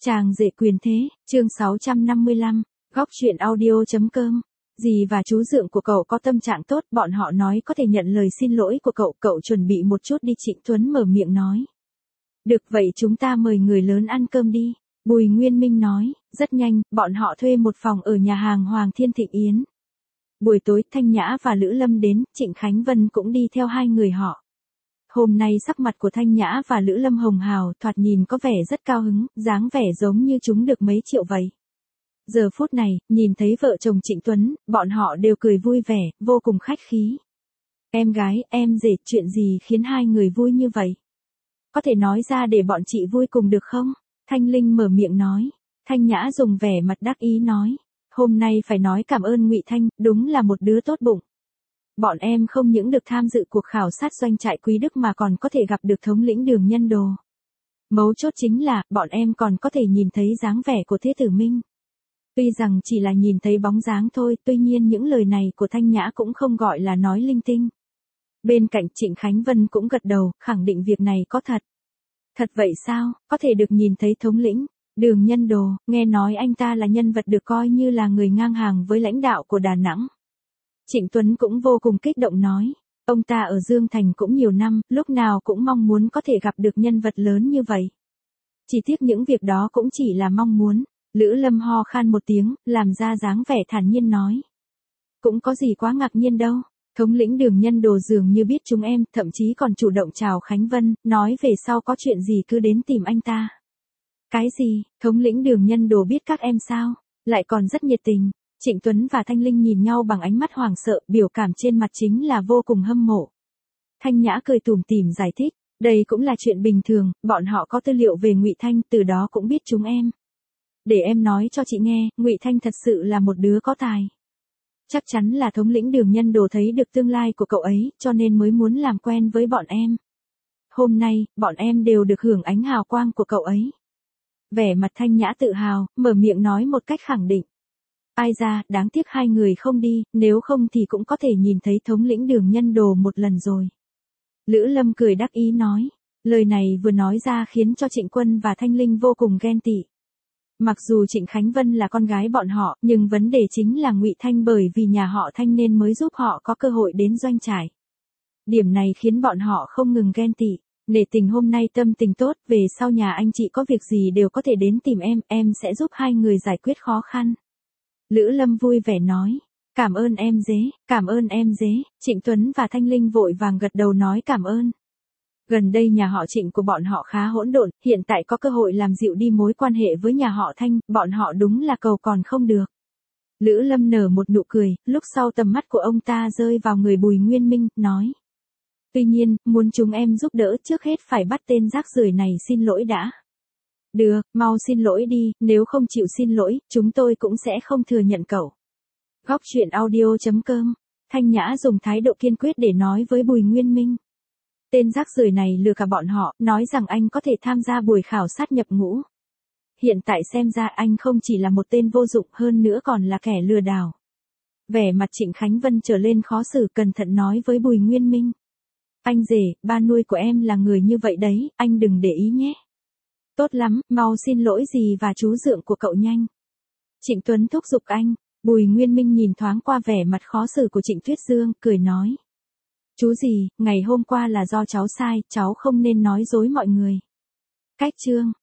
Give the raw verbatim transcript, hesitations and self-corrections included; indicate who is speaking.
Speaker 1: Chàng rể quyền thế, chương sáu trăm năm mươi lăm, góc chuyện audio.com. Dì và chú dượng của cậu có tâm trạng tốt, bọn họ nói có thể nhận lời xin lỗi của cậu, cậu chuẩn bị một chút đi. Trịnh Tuấn mở miệng nói. Được vậy chúng ta mời người lớn ăn cơm đi. Bùi Nguyên Minh nói, rất nhanh, bọn họ thuê một phòng ở nhà hàng Hoàng Thiên Thịnh Yến. Buổi tối Thanh Nhã và Lữ Lâm đến, Trịnh Khánh Vân cũng đi theo hai người họ. Hôm nay sắc mặt của Thanh Nhã và Lữ Lâm hồng hào, thoạt nhìn có vẻ rất cao hứng, dáng vẻ giống như chúng được mấy triệu vậy. Giờ phút này, nhìn thấy vợ chồng Trịnh Tuấn, bọn họ đều cười vui vẻ, vô cùng khách khí. Em gái, em rể, chuyện gì khiến hai người vui như vậy? Có thể nói ra để bọn chị vui cùng được không? Thanh Linh mở miệng nói. Thanh Nhã dùng vẻ mặt đắc ý nói. Hôm nay phải nói cảm ơn Ngụy Thanh, đúng là một đứa tốt bụng. Bọn em không những được tham dự cuộc khảo sát doanh trại Quý Đức mà còn có thể gặp được thống lĩnh Đường Nhân Đồ. Mấu chốt chính là, bọn em còn có thể nhìn thấy dáng vẻ của Thế Tử Minh. Tuy rằng chỉ là nhìn thấy bóng dáng thôi, tuy nhiên những lời này của Thanh Nhã cũng không gọi là nói linh tinh. Bên cạnh Trịnh Khánh Vân cũng gật đầu, khẳng định việc này có thật. Thật vậy sao, có thể được nhìn thấy thống lĩnh Đường Nhân Đồ, nghe nói anh ta là nhân vật được coi như là người ngang hàng với lãnh đạo của Đà Nẵng. Trịnh Tuấn cũng vô cùng kích động nói, ông ta ở Dương Thành cũng nhiều năm, lúc nào cũng mong muốn có thể gặp được nhân vật lớn như vậy. Chỉ tiếc những việc đó cũng chỉ là mong muốn. Lữ Lâm ho khan một tiếng, làm ra dáng vẻ thản nhiên nói. Cũng có gì quá ngạc nhiên đâu, thống lĩnh Đường Nhân Đồ dường như biết chúng em, thậm chí còn chủ động chào Khánh Vân, nói về sau có chuyện gì cứ đến tìm anh ta. Cái gì, thống lĩnh Đường Nhân Đồ biết các em sao, lại còn rất nhiệt tình. Trịnh Tuấn và Thanh Linh nhìn nhau bằng ánh mắt hoảng sợ, biểu cảm trên mặt chính là vô cùng hâm mộ. Thanh Nhã cười tủm tỉm giải thích, đây cũng là chuyện bình thường, bọn họ có tư liệu về Ngụy Thanh, từ đó cũng biết chúng em. Để em nói cho chị nghe, Ngụy Thanh thật sự là một đứa có tài. Chắc chắn là thống lĩnh Đường Nhân Đồ thấy được tương lai của cậu ấy, cho nên mới muốn làm quen với bọn em. Hôm nay, bọn em đều được hưởng ánh hào quang của cậu ấy. Vẻ mặt Thanh Nhã tự hào, mở miệng nói một cách khẳng định. Ai ra, đáng tiếc hai người không đi, nếu không thì cũng có thể nhìn thấy thống lĩnh Đường Nhân Đồ một lần rồi. Lữ Lâm cười đắc ý nói, lời này vừa nói ra khiến cho Trịnh Quân và Thanh Linh vô cùng ghen tị. Mặc dù Trịnh Khánh Vân là con gái bọn họ, nhưng vấn đề chính là Ngụy Thanh bởi vì nhà họ Thanh nên mới giúp họ có cơ hội đến doanh trại. Điểm này khiến bọn họ không ngừng ghen tị. Nể tình hôm nay tâm tình tốt, về sau nhà anh chị có việc gì đều có thể đến tìm em, em sẽ giúp hai người giải quyết khó khăn. Lữ Lâm vui vẻ nói, cảm ơn em dế, cảm ơn em dế. Trịnh Tuấn và Thanh Linh vội vàng gật đầu nói cảm ơn. Gần đây nhà họ Trịnh của bọn họ khá hỗn độn, hiện tại có cơ hội làm dịu đi mối quan hệ với nhà họ Thanh, bọn họ đúng là cầu còn không được. Lữ Lâm nở một nụ cười, lúc sau tầm mắt của ông ta rơi vào người Bùi Nguyên Minh, nói. Tuy nhiên, muốn chúng em giúp đỡ trước hết phải bắt tên rác rưởi này xin lỗi đã. Được, mau xin lỗi đi, nếu không chịu xin lỗi, chúng tôi cũng sẽ không thừa nhận cậu. Góc chuyện audio.com. Thanh Nhã dùng thái độ kiên quyết để nói với Bùi Nguyên Minh. Tên rác rưởi này lừa cả bọn họ, nói rằng anh có thể tham gia buổi khảo sát nhập ngũ. Hiện tại xem ra anh không chỉ là một tên vô dụng, hơn nữa còn là kẻ lừa đảo. Vẻ mặt Trịnh Khánh Vân trở lên khó xử, cẩn thận nói với Bùi Nguyên Minh. Anh rể, ba nuôi của em là người như vậy đấy, anh đừng để ý nhé. Tốt lắm, mau xin lỗi dì và chú dượng của cậu nhanh. Trịnh Tuấn thúc giục anh. Bùi Nguyên Minh nhìn thoáng qua vẻ mặt khó xử của Trịnh Tuyết Dương, cười nói. Chú gì, ngày hôm qua là do cháu sai, cháu không nên nói dối mọi người. Cách chương.